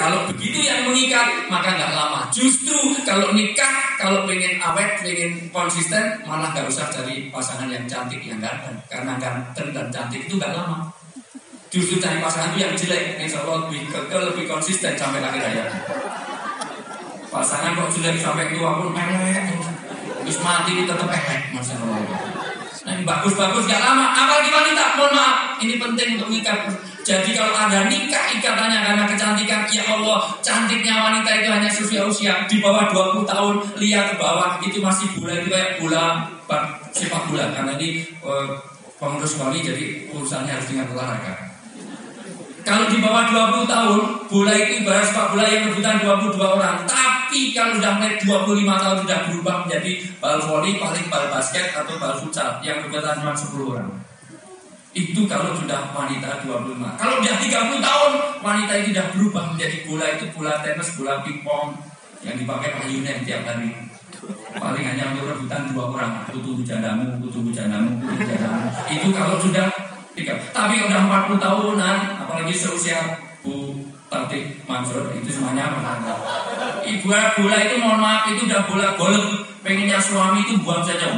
Kalau begitu yang mengikat, maka nggak lama. Justru kalau nikah, kalau pengen awet, pengen konsisten, malah nggak usah cari pasangan yang cantik, yang ganteng. Karena ganteng dan cantik itu nggak lama. Justru cari pasangan itu yang jelek, insya Allah lebih kekeh, lebih konsisten sampai akhir hayat. Pasangan kok jelek sampai tua pun melek, terus mati tetap masya Allah. Nah, bagus-bagus gak lama, apalagi wanita, mohon maaf, ini penting untuk nikah. Jadi kalau ada nikah ikatannya karena kecantikan, ya Allah, cantiknya wanita itu hanya usia di bawah 20 tahun, lihat ke bawah itu masih bola, itu kayak bola sepak bola. Karena ini pengurus kami, jadi urusannya harus dengan olahraga. Kalau di bawah 20 tahun, bola itu ibarat sepak bola yang rebutan 22 orang. Tapi kalau sudah mulai 25 tahun sudah berubah menjadi bal voli, paling bal basket atau bal futsal yang rebutan cuma 10 orang. Itu kalau sudah wanita 25. Kalau sudah 30 tahun, wanita itu sudah berubah menjadi bola itu bola tenis, bola pingpong yang dipakai ayunan tiap hari. Paling hanya untuk rebutan 2 orang. Tunggu janamu. Itu kalau sudah 3. Tapi udah 40 tahunan, apalagi seusia Bu Tatik Mansur, itu semuanya menangkap. Ibu bola itu mohon maaf, itu udah bola golf. Pengennya suami itu buang saja,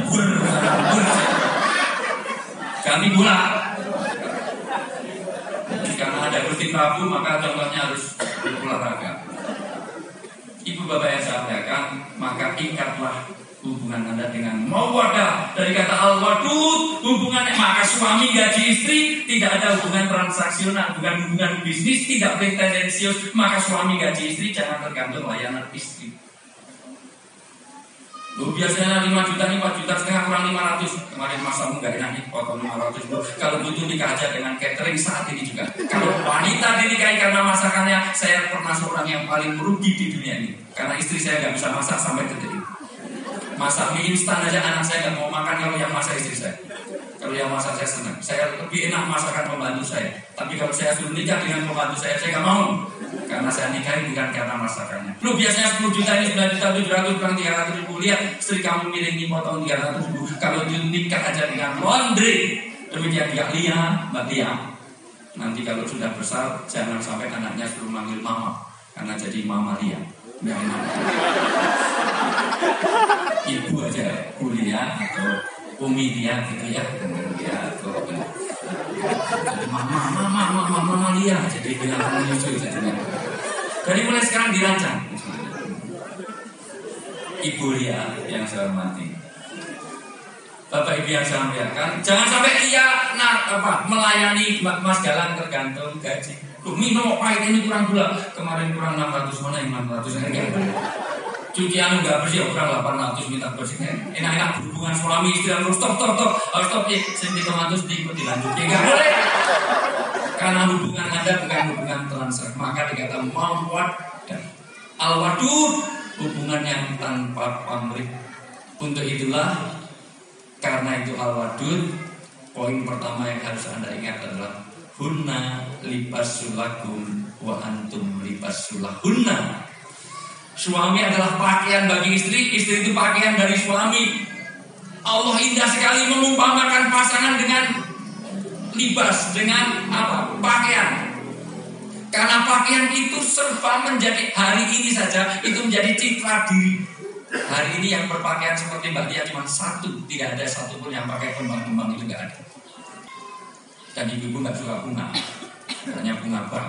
ganti bola. Karena ada Gusti Prabu, maka contohnya harus berolahraga. Ibu bapak yang saya muliakan, maka ikatlah hubungan Anda dengan mawaddah, dari kata al-wadud, hubungannya, maka suami gaji istri tidak ada hubungan transaksional, bukan hubungan bisnis, tidak boleh tendensius. Maka suami gaji istri jangan tergantung layanan istri. Lu biasanya 5 juta nih, 4 juta setengah kurang 500. Kemarin masamu gak enak nih, potong 500 dulu. Kalau butuh nikah aja dengan catering saat ini juga. Kalau wanita dinikahi karena masakannya, saya pernah seorang yang paling merugi di dunia ini. Karena istri saya gak bisa masak sampai detik ini. Masak mie instan aja anak saya nggak mau makan kalau yang masak istri saya. Kalau yang masak saya senang. Saya lebih enak masakan pembantu saya. Tapi kalau saya suruh nikah dengan pembantu saya nggak mau. Karena saya nikahin bukan karena masakannya. Lu biasanya 10 juta ini 9 juta 700 kurang 300 ribu. Lihat istri kamu miringi potong 300 ribu. Kalau dia nikah aja dengan laundry, demikian dia Lia, Mbak Lia. Nanti kalau sudah besar jangan sampai anaknya suruh manggil mama, karena jadi Mama Lia. Nggak enak. Ibu aja kuliah atau umi dia gitu ya, atau jadi mama Lia, jadi bilang lucu jadinya. Dari mulai sekarang dirancang. Ibu Lia yang saya hormati, Bapak Ibu yang saya muliakan, jangan sampai Lia melayani Mas Galang tergantung gaji. Minum pahit ini kurang gula, kemarin kurang 600, mana yang 600 enggak. Cucian nggak bersih, kurang 800 minta bersih. Enak-enak berhubungan suami istri harus stop ya, senti tomato sedikit dilanjutkan, nggak boleh. Karena hubungan Anda bukan hubungan transak, maka dikata mawaddah. Al-wadud, hubungan yang tanpa pamrih. Untuk itulah, karena itu al-wadud, poin pertama yang harus Anda ingat adalah hunna libasul lakum wa antum libasul lahunna. Suami adalah pakaian bagi istri, istri itu pakaian dari suami. Allah indah sekali mengumpamakan pasangan dengan libas, dengan apa? Pakaian. Karena pakaian itu serba menjadi, hari ini saja itu menjadi citra diri. Hari ini yang berpakaian seperti Mbak Tia cuma satu, tidak ada satupun yang pakai kembang-kembang, itu nggak ada. Dan ibu nggak suka bunga, hanya bunga bang.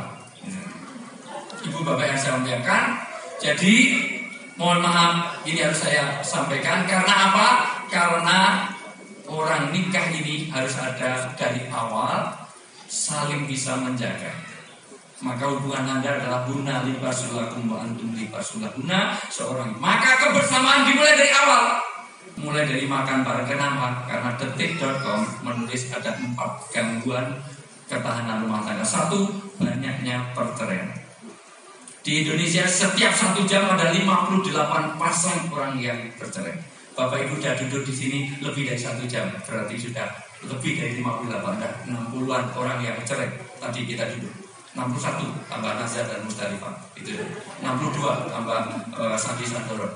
Ibu bapak yang saya muliakan, jadi mohon maaf ini harus saya sampaikan. Karena apa? Karena orang nikah ini harus ada dari awal saling bisa menjaga. Maka hubungan Anda adalah hunna libasul lakum wa antum libasul lahunna seorang. Maka kebersamaan dimulai dari awal. Mulai dari makan bareng. Kenapa? Karena detik.com menulis ada 4 gangguan ketahanan rumah tangga. 1, banyaknya perceraian. Di Indonesia setiap 1 jam ada 58 pasang orang yang bercerai. Bapak Ibu sudah duduk di sini lebih dari 1 jam, berarti sudah lebih dari 58, 60-an orang yang bercerai. Tadi kita duduk 61 tambah Nazar dan Mustalifah, itu 62 tambah Sandi Sandoro,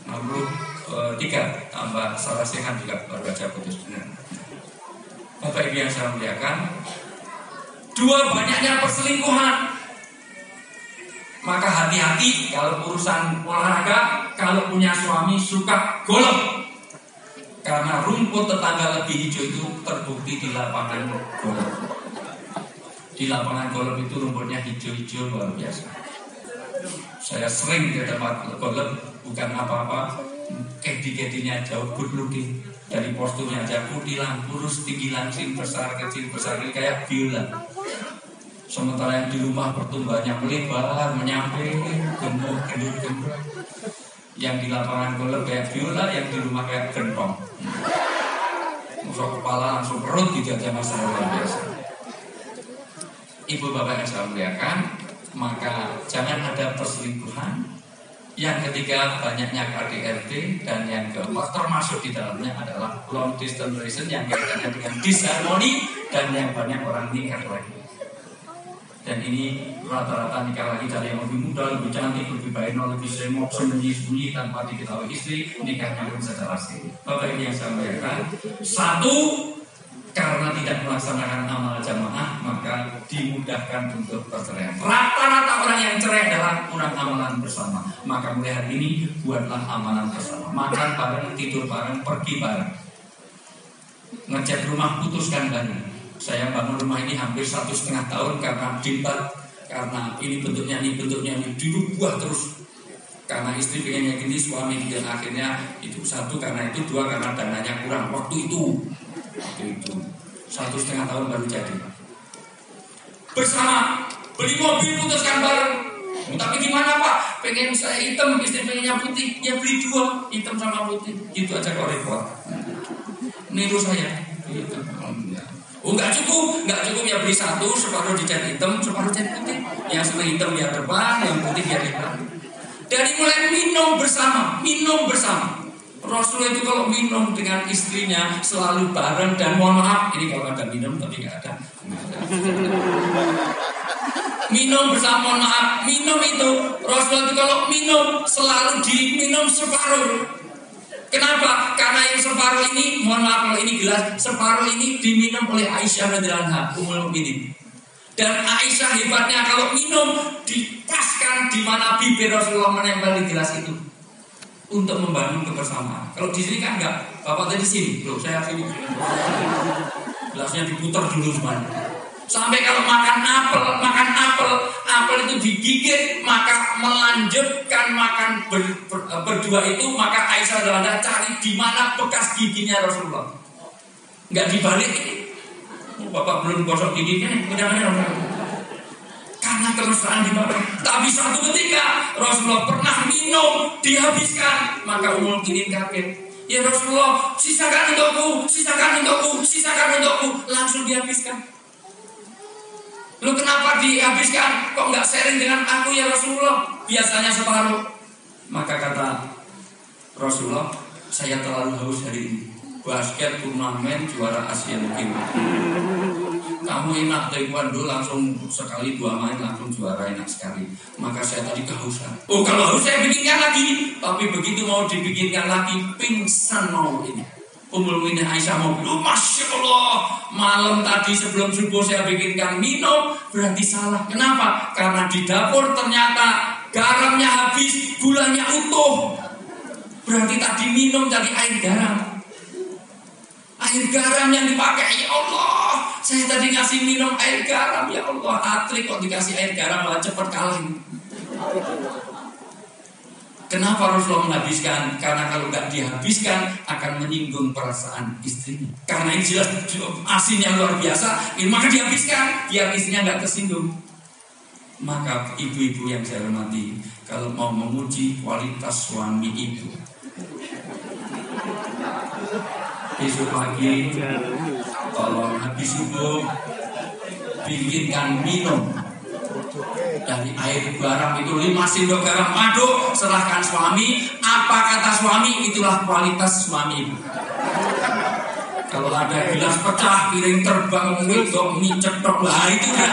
63 tambah Salah Sehan juga baru aja putus. Bapak Ibu yang saya muliakan, 2, banyaknya perselingkuhan. Maka hati-hati kalau urusan olahraga, kalau punya suami suka golf. Karena rumput tetangga lebih hijau itu terbukti di lapangan golf. Di lapangan golf itu rumputnya hijau-hijau luar biasa. Saya sering ke tempat golf, bukan apa-apa, kedi-kedinya jauh good looking. Dari posturnya aja kutilang, kurus, tinggi langsing, besar, kecil, besar, kayak biola. Sementara yang di rumah pertumbuhannya melebar, menyampai, gemuk, gendut. Yang di lapangan golf kayak biola, yang di rumah kayak gentong. Masuk kepala langsung perut gitu aja, masalah luar biasa. Ibu bapak yang saya muliakan, maka jangan ada perselingkuhan. Yang ketiga, banyaknya KDRT. Dan yang keempat, termasuk di dalamnya adalah long distance relation yang kaitannya dengan disharmoni. Dan yang banyak orang nikah lagi. Dan ini rata-rata nikah lagi dari yang lebih muda, lebih cantik, lebih baik, lebih sering sembunyi-sembunyi tanpa diketahui istri, nikahnya pun secara siri. Bapak ini yang saya muliakan, satu, karena tidak melaksanakan amal jamaah, maka dimudahkan untuk perceraian. Rata-rata orang yang cerai adalah kurang amalan bersama. Maka mulai hari ini buatlah amalan bersama. Makan bareng, tidur bareng, pergi bareng. Ngecat rumah, putuskan bareng. Saya bangun rumah ini hampir 1,5 tahun karena dimbat, karena ini bentuknya, dirubah terus. Karena istri pengennya gini, suami dan akhirnya itu satu karena itu, dua karena dananya kurang waktu itu 1,5 tahun baru jadi. Bersama beli mobil, putuskan bareng. Tapi gimana Pak? Pengen saya hitam, istri pengennya putih, ya beli dua, hitam sama putih. Gitu aja kok repot. Niru saya. Gitu. Oh nggak cukup ya beli satu, separuh dicat hitam, separuh cat putih. Yang sebelah hitam biar depan, yang putih biar depan. Dari mulai minum bersama. Rasul itu kalau minum dengan istrinya selalu bareng dan mohon maaf, ini kalau ada minum tapi nggak ada. Minum bersama, mohon maaf, minum itu Rasul itu kalau minum selalu diminum separuh. Kenapa? Karena yang separuh ini, mohon maaf kalau ini gelas, separuh ini diminum oleh Aisyah radhiyallahu anha, Ummul Mukminin. Dan Aisyah hebatnya kalau minum dipaskan di mana bibir Rasulullah menempel di gelas itu untuk membangun kebersamaan. Kalau di sini kan enggak, Bapak tadi sini, loh saya sini. Gelasnya diputar dulu semuanya. Sampai kalau makan apel itu digigit, maka melanjutkan makan berdua itu, maka Aisyah adalah cari di mana bekas giginya Rasulullah. Enggak dibalik. Bapak belum gosok giginya, mudah-mudahan. Karena kemesraan di bawah. Tapi suatu ketika Rasulullah pernah minum, dihabiskan, maka Ummul Mukminin kaget. Ya Rasulullah, sisakan untukku, langsung dihabiskan. Lu kenapa dihabiskan? Kok nggak sharing dengan aku ya Rasulullah? Biasanya separuh. Maka kata Rasulullah, saya terlalu haus hari ini. Basket turnamen juara Asia mungkin. Kamu enak taekwondo langsung sekali 2 main langsung juara, enak sekali. Maka saya tadi kehausan. Oh kalau haus saya bikinkan lagi. Tapi begitu mau dibikinkan lagi, pingsan mau ini. Ummul Mukminin Aisyah mau bilang, Masya Allah, malam tadi sebelum subuh saya bikinkan minum, berarti salah. Kenapa? Karena di dapur ternyata garamnya habis, gulanya utuh. Berarti tadi minum dari air garam. Air garam yang dipakai, ya Allah, saya tadi ngasih minum air garam, ya Allah, atrik kok dikasih air garam malah cepat kalah. Kenapa Rasulullah menghabiskan? Karena kalau nggak dihabiskan akan menyinggung perasaan istrinya. Karena ini jelas asinnya luar biasa, maka dihabiskan biar istrinya nggak tersinggung. Maka ibu-ibu yang saya hormati, kalau mau memuji kualitas suami ibu, besok pagi tolong habis subuh bikinkan minum dari air garam itu 5 sendok garam, aduk, serahkan suami. Apa kata suami, itulah kualitas suami ibu. Kalau ada gelas pecah, piring terbang, mie cetok lah, itu kan.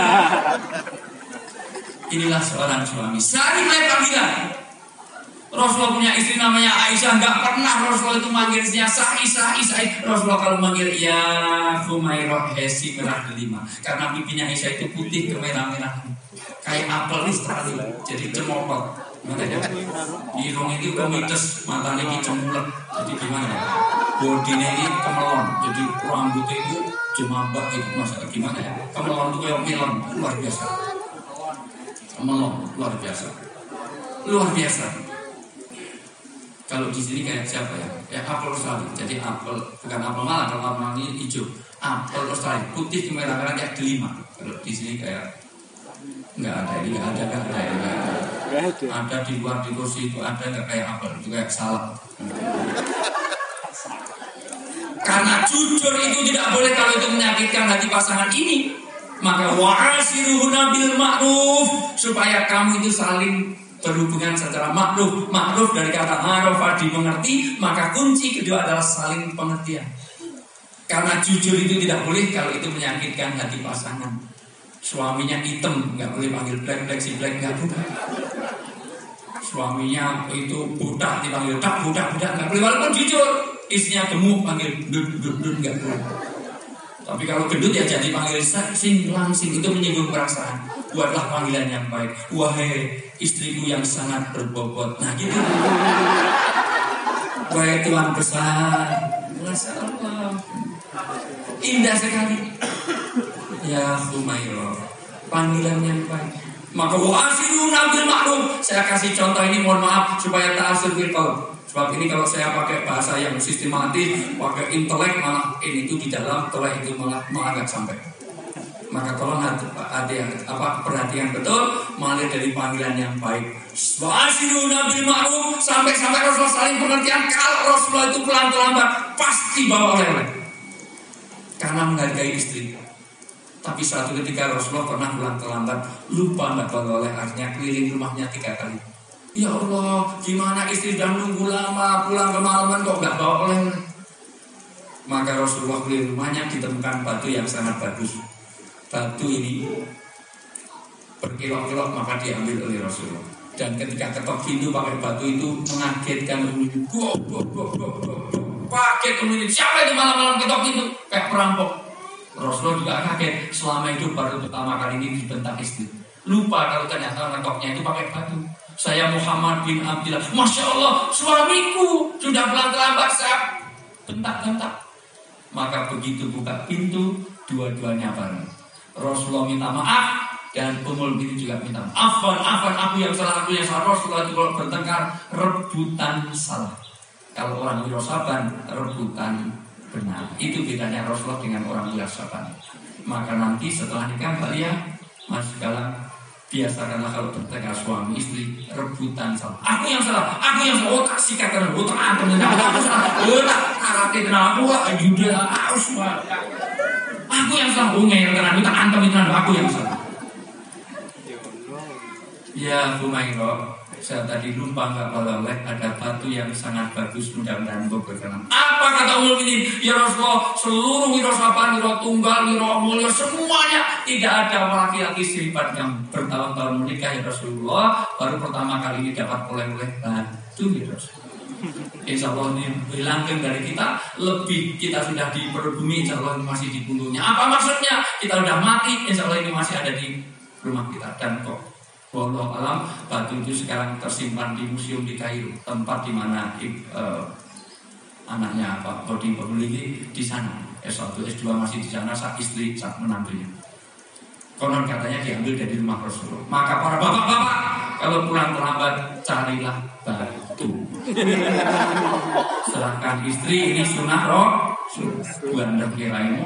Inilah seorang suami. Sehari mulai panggilan. Rasulullah punya istri namanya Aisyah, nggak pernah Rasulullah itu manggil istrinya Isa. Rasulullah kalau manggil ya Humairah Hesi merah delima, karena pipinya Aisyah itu putih kemerah-merahan. kayak apel Australia, jadi cemopot. Gimana ya? Irung ini komites, matanya ini cemulek. Jadi gimana ya? Bodinya ini kemelon, jadi rambutnya itu jemambak gitu. Masa gimana ya? Kemelon itu kayak melon, luar biasa. Kemelon, luar biasa. Luar biasa. Kalau di sini kayak siapa ya? Ya apel Australia. Jadi apel, bukan apel Malang, kalau apel Malang ini hijau. Apel Australia, putih kemerah-merah kayak delima. Kalau di sini kayak nggak ada, ini nggak ada. Ada di luar di kursi itu ada nggak kayak apel, itu kayak salad. Karena jujur itu tidak boleh kalau itu menyakitkan hati pasangan ini. Maka wa'asiruhuna bil ma'ruf, supaya kamu itu saling berhubungan secara ma'ruf. Ma'ruf dari kata ma'ruf, dimengerti. Maka kunci kedua adalah saling pengertian. Karena jujur itu tidak boleh kalau itu menyakitkan hati pasangan. Suaminya hitam, nggak boleh panggil black si black, nggak boleh. Suaminya itu budak dipanggil budak nggak boleh, walaupun jujur. Istrinya gemuk panggil dun nggak boleh. Tapi kalau gendut ya jadi panggil sing langsing, itu menyinggung perasaan. Buatlah panggilan yang baik. Wahai istriku yang sangat berbobot. Nah gitu. Wahai Tuhan besar. Masya Allah. Indah sekali. Ya Humayro, panggilan yang baik. Maka wa'asiruna bil ma'ruf. Saya kasih contoh ini, mohon maaf supaya ta'asur bil qaul. Sebab ini kalau saya pakai bahasa yang sistematis, pakai intelek, malah ini itu di dalam telek itu malah agak sampai. Maka tolong perhatian betul, mulai dari panggilan yang baik. Wa'asiruna bil ma'ruf, sampai Rasulullah saling pengertian. Kalau Rasulullah itu pulang terlambat, pasti bawa oleh-oleh. Karena menghargai istri. Tapi suatu ketika Rasulullah pernah pulang terlambat, lupa nggak bawa oleh, artinya keliling rumahnya 3 kali. Ya Allah, gimana istri sudah nunggu lama, pulang kemalaman kok nggak bawa oleh. Maka Rasulullah keliling rumahnya, ditemukan batu yang sangat bagus. Batu ini berkilok-kilok, maka diambil oleh Rasulullah. Dan ketika ketok pintu pakai batu itu mengagetkan penghuni. Kaget penghuni, siapa itu malam-malam ketok pintu? Kayak perampok. Rasulullah juga kaget, selama itu baru pertama kali ini dibentak istri. Lupa kalau ternyata ngekoknya itu pakai batu. Saya Muhammad bin Abdillah, Masya Allah, suamiku sudah pulang terlambat, saya bentak-bentak. Maka begitu buka pintu, dua-duanya bareng. Rasulullah minta maaf, dan Ummul Mukminin juga minta maaf. Afwan, aku yang salah. Rasulullah itu kalau bertengkar, rebutan salah. Kalau orang wirausaban, rebutan benar. Itu bedanya Rasulullah dengan orang wirausaban. Maka nanti setelah nikah kalian, Mas Galang, biasakanlah kalau bertengkar suami istri rebutan salah. Aku yang salah. Oh tak sikatkan, oh tak antem, aku salah. Oh tak karate kenapa? Juda, harus aku yang salah. Oh ngeyel kenapa? Tak antem itu aku yang salah. Ya Humayro, saya tadi lupa nggak oleh ada batu yang sangat bagus, mudah-mudahan berkenan. Apa kata Ummul Mukminin? Ya Rasulullah, seluruh wirausaban, tunggal, mulia, semuanya tidak ada laki-laki sifat yang bertahun-tahun menikah ya Rasulullah, baru pertama kali ini dapat oleh-oleh batu ya Rasulullah. Insya Allah ini hilangkan dari kita, lebih kita sudah di bumi, insya Allah ini masih di punggungnya. Apa maksudnya? Kita sudah mati, insya Allah ini masih ada di rumah kita. Dan kok wallahu alam, batu itu sekarang tersimpan di museum di Kairo, tempat di mana anaknya Pak Bodi Pemilih di sana. S1, S2 masih di sana, saat istri, saat menantunya. Konon katanya diambil dari rumah Rasulullah. Maka para bapak-bapak, kalau pulang terlambat, carilah batu. Serahkan istri, ini sunnah bukan kirain.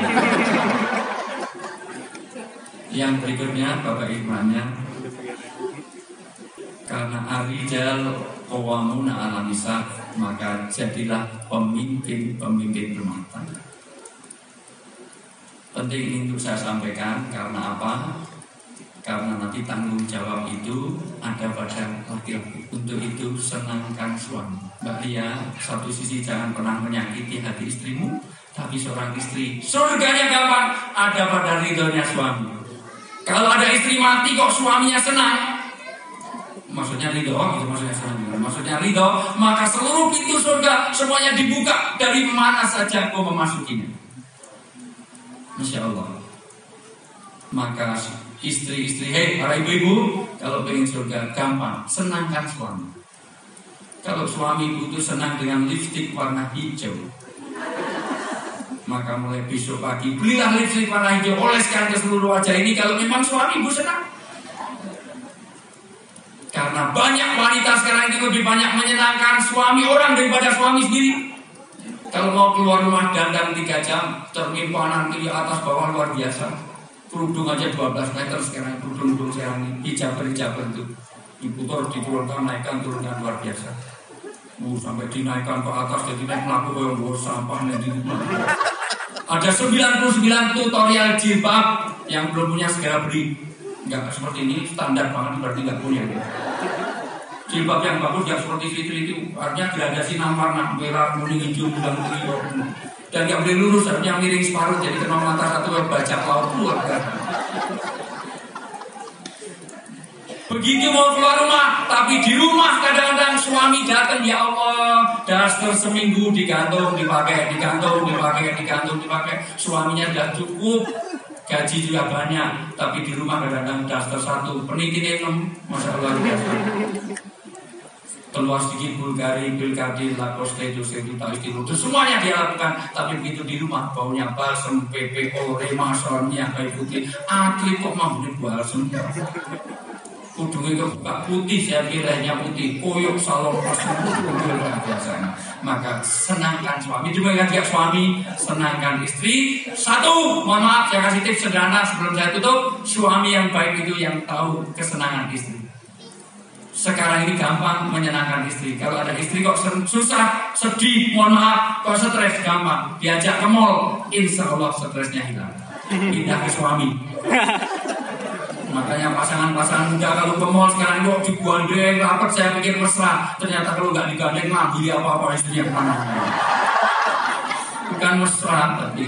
Yang berikutnya, Bapak Ibu-nya, karena ar-rijal qawwamuna 'alan nisa, maka jadilah pemimpin rumah tangga. Penting ini untuk saya sampaikan, karena apa? Karena nanti tanggung jawab itu ada pada laki-laki. Untuk itu senangkan suami. Mbak Lia, satu sisi jangan pernah menyakiti hati istrimu, tapi seorang istri surganya gampang ada pada ridhonya suami. Kalau ada istri mati kok suaminya senang, maksudnya ridho, itu maksudnya senang. Maksudnya ridho, maka seluruh pintu surga semuanya dibuka dari mana saja kau memasukinya. Masya Allah. Maka istri-istri, hei para ibu-ibu, kalau pengen surga gampang, senangkan suami. Kalau suami butuh senang dengan lipstik warna hijau, maka mulai besok pagi belilah lipstik warna hijau, oleskan ke seluruh wajah ini. Kalau memang suami ibu senang. Karena banyak wanita sekarang itu lebih banyak menyenangkan suami orang daripada suami sendiri. Kalau mau keluar rumah dandan 3 jam, termimpanan kiri atas bawah luar biasa. Kerudung aja 12 meter sekarang, kerudung sekarang ini, hijab itu diputar, diturunkan, naikkan, turunkan luar biasa. Sampai dinaikkan ke atas, jadi naik melaku yang bawa sampah nanti. Ada 99 tutorial jilbab yang belum punya segera beli. Enggak seperti ini, standar banget berarti enggak punya. Jilbab yang bagus yang seperti itu artinya gradasi 6 warna, merah, kuning, hijau, bilang biru. Dan enggak boleh lurus, artinya miring separuh, jadi kena mata satu bajak laut keluar. Begitu mau keluar rumah, tapi di rumah kadang-kadang suami datang, ya Allah, daster seminggu digantung, dipakai. Suaminya sudah cukup, gaji juga banyak, tapi di rumah kadang-kadang daster 1, penitinya 6, Masya Allah. Keluar sedikit Bulgari, Bilkadi, Lacoste, itu semuanya dia lakukan. Tapi begitu di rumah, baunya balsem, PPO, Remason, kayu putih, atlet kok mampu balsem. Kudungnya kebuka putih, saya kiranya putih, koyok salon pasang biasa. Maka senangkan suami, demikian juga suami senangkan istri. 1, mohon maaf saya kasih tips sederhana sebelum saya tutup. Suami yang baik itu yang tahu kesenangan istri. Sekarang ini gampang menyenangkan istri. Kalau ada istri kok susah, sedih, mohon maaf, kok stres, gampang diajak ke mall, insya Allah stresnya hilang. Pindah ke suami. Makanya pasangan-pasangan muda kalau ke mall sekarang kok digandeng rapat, saya pikir mesra. Ternyata kalau nggak digandeng ngambil apa-apa istrinya kemana. Bukan mesra tapi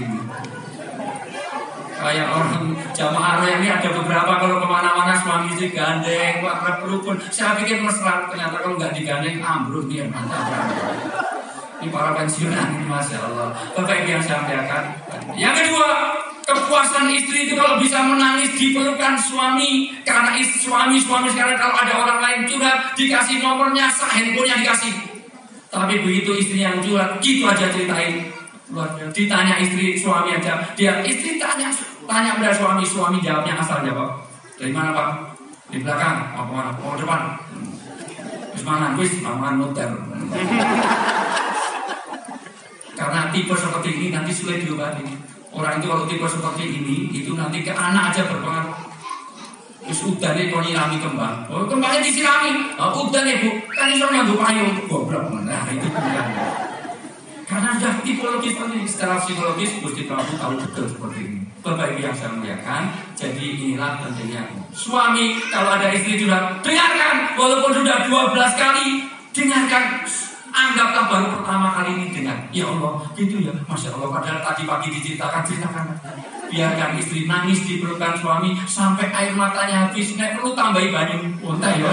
kayak orang jamaah ini ada beberapa kalau kemana-mana suami istri gandeng, rukun. Saya pikir mesra, ternyata kalau nggak digandeng ambruk dia mantap. Ini para pensiunan ini, Masya Allah. Bapak Ibu yang saya muliakan. Yang kedua, kepuasan istri itu kalau bisa menangis di pelukan suami. Karena suami sekarang kalau ada orang lain curhat, dikasih nomornya, handphonenya dikasih. Tapi begitu istri yang curhat, gitu aja ceritain. Ditanya istri suami aja, dia istri tanya pada suami jawabnya asal jawab. Dari mana Pak? Di belakang. Apa mana? Oh depan. Terus mana? Wis aman muter. Karena tipe seperti ini nanti sulit diobati. Orang itu kalau tipe seperti ini itu nanti ke anak aja berpengaruh. Terus udah nih kau nyirami kembang. Oh kembangnya disirami. Oh, udah nih Bu. Kan itu nganggo payung. Goblok. Nah itu kemudian. Karena sudah tipologis ini secara psikologis Gusti Prabu tahu betul seperti ini. Bapak Ibu yang saya muliakan, jadi inilah pentingnya suami kalau ada istri sudah dengarkan, walaupun sudah 12 kali dengarkan. Anggaplah baru pertama kali ini dengar. Ya Allah, gitu ya, Masya Allah. Padahal tadi pagi ceritakan. Biarkan istri nangis di pelukan suami sampai air matanya habis. Nek perlu tambahi banyu. Untai ya.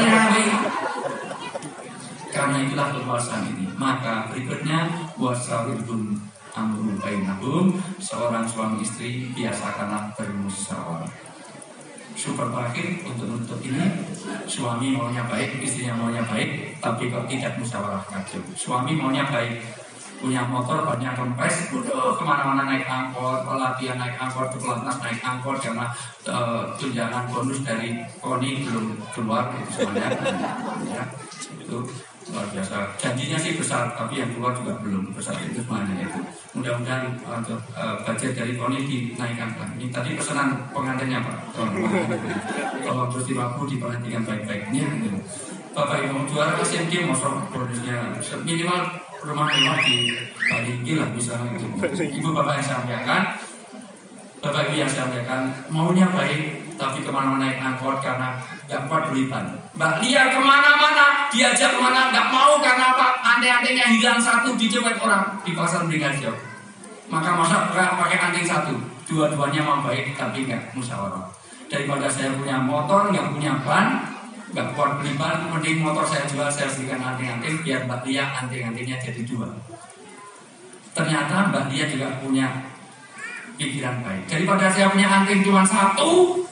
Karena itulah kepuasan ini. Maka berikutnya wasawirun amrun bainahum, seorang suami istri biasakanlah bermusyawarah. Super terakhir untuk ini, suami maunya baik, istrinya maunya baik, tapi kok tidak musyawarah kacau. Suami maunya baik, punya motor banyak kempes, kemana-mana naik angkot, pelatihan naik angkot, ke pelatnas naik angkot karena tunjangan bonus dari KONI belum keluar itu semuanya. Ya, itu luar biasa. Janjinya sih besar, tapi yang keluar juga belum besar itu semuanya itu. Mudah-mudahan untuk budget dari KONI dinaikkan. Ini tadi pesanan pengantinnya Pak. Kalau Gusti Prabu diperhatikan baik-baiknya. Bapak Ibu juara Asian Games masuk bonusnya minimal rumah-rumah di Bali lah misalnya itu. Ibu Bapak yang saya muliakan, Bapak Ibu yang saya muliakan, maunya baik tapi kemana-mana naik angkot karena gak kuat belitan. Mbak Lia kemana-mana diajak kemana gak mau karena apa? Anting-antingnya hilang satu dicopet orang di pasar Beringarjo. Maka masa pakai anting satu, dua-duanya mau baik tapi gak musyawarah. Daripada saya punya motor gak punya ban, gak kuat beli ban, mending motor saya jual, saya belikan anting-anting biar Mbak Lia anting-antingnya jadi 2. Ternyata Mbak Lia juga punya pikiran baik. Daripada saya punya anting cuma 1,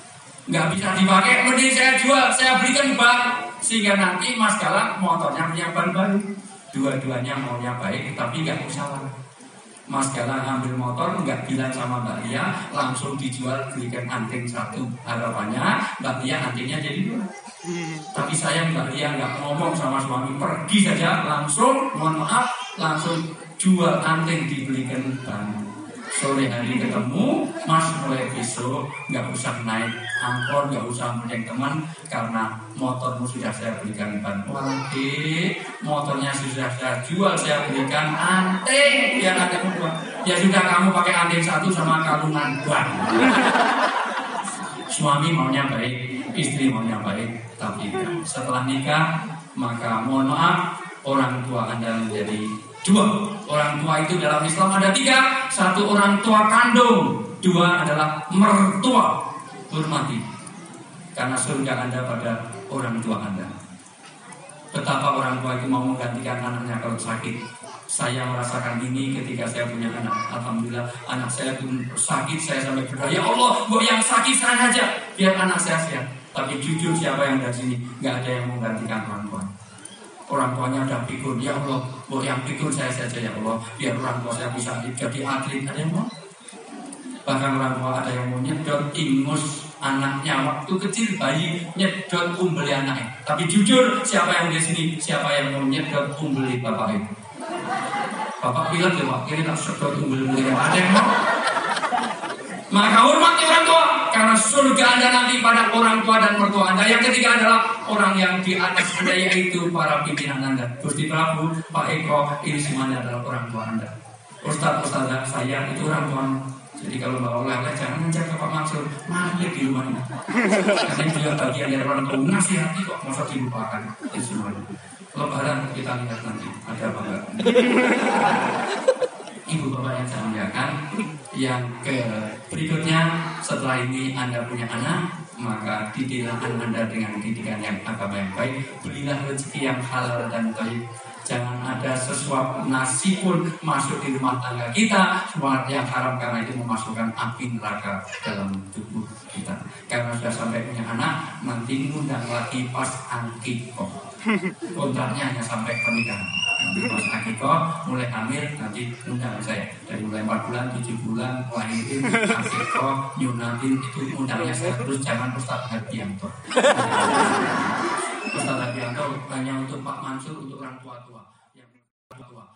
nggak bisa dipakai, mending saya jual, saya belikan ban, sehingga nanti Mas Galang motornya punya ban baru. Dua-duanya maunya baik, tapi nggak musyawarah. Mas Galang ambil motor, nggak bilang sama Mbak Lia, langsung dijual, belikan anting satu. Harapannya Mbak Lia antingnya jadi dua. Tapi saya Mbak Lia nggak ngomong sama suami, pergi saja langsung, mohon maaf, langsung jual anting, dibelikan ban. Sore hari ketemu, Mas mulai besok nggak usah naik angkot, nggak usah mendeng teman, karena motormu sudah saya belikan ban. Oke, motornya sudah saya jual, saya belikan anting biar ada kedua. Ya sudah, kamu pakai anting satu sama kalungan ban. Suami maunya baik, istri maunya baik, tapi setelah nikah maka mohon maaf, orang tua Anda menjadi dua. Orang tua itu dalam Islam ada tiga. Satu orang tua kandung, dua adalah mertua. Hormati, karena surga Anda pada orang tua Anda. Betapa orang tua itu mau menggantikan anaknya kalau sakit. Saya merasakan ini ketika saya punya anak. Alhamdulillah anak saya pun sakit, saya sampai berdoa, ya Allah, buat yang sakit saya aja, biar anak saya sehat. Tapi jujur, siapa yang dari sini nggak ada yang menggantikan orang tua. Orang tuanya udah pikun, ya Allah, buat yang pikun saya saja ya Allah, biar orang tua saya bisa jadi atlet. Ada yang mau? Bahkan orang tua ada yang mau nyedot ingus anaknya waktu kecil, bayi nyedot umbeli anaknya. Tapi jujur, siapa yang di sini, siapa yang mau nyedot umbeli bapak itu? Bapak bilang ya Pak, ini tak sedot umbeli ada yang mau? Maka hormati orang tua, karena surga Anda nanti pada orang tua dan mertua Anda. Yang ketiga adalah orang yang di atas Anda, yaitu para pimpinan Anda. Gusti Prabu, Pak Eko, ini semuanya adalah orang tua Anda. Ustadz saya itu orang tua. Jadi kalau bawa oleh-oleh jangan ngajak ke Pak Mansur, mampir di rumahnya. Karena dia bagian dari orang tua, ngasih hati kok, masa dilupakan. Itu semuanya. Lebaran kita lihat nanti ada apa enggak. Ibu bapak yang saya muliakan, yang berikutnya, setelah ini Anda punya anak, maka didiklah Anda dengan didikan yang agama yang baik. Berilah rezeki yang halal dan baik. Jangan ada sesuap nasi pun masuk di rumah tangga kita, semua yang haram, karena itu memasukkan api neraka dalam tubuh kita. Karena sudah sampai punya anak, nanti ngundang lagi pas akikoh. Kontraknya hanya sampai pernikahan. Nanti pas akikoh, mulai hamil, nanti undang saya. Dari mulai 4 bulan, 7 bulan, lahirin, akikoh, nyunatin, itu undangnya saya terus. Jangan Ustadz Hardianto. Ustadz Hardianto hanya untuk Pak Mansur, untuk orang tua-tua. Yang tua.